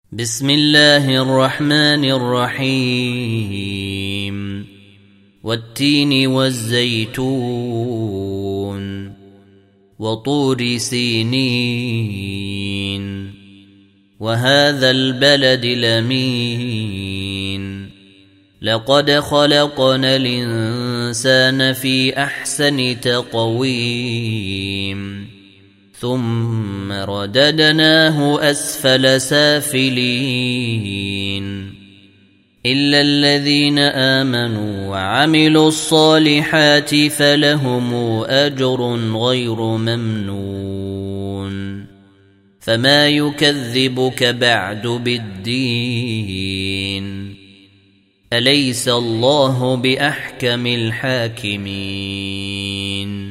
بسم الله الرحمن الرحيم والتين والزيتون وطور سينين وهذا البلد الأمين لقد خلقنا الإنسان في أحسن تقويم ثم رددناه أسفل سافلين إلا الذين آمنوا وعملوا الصالحات فلهم أجر غير ممنون فما يكذبك بعد بالدين أليس الله بأحكم الحاكمين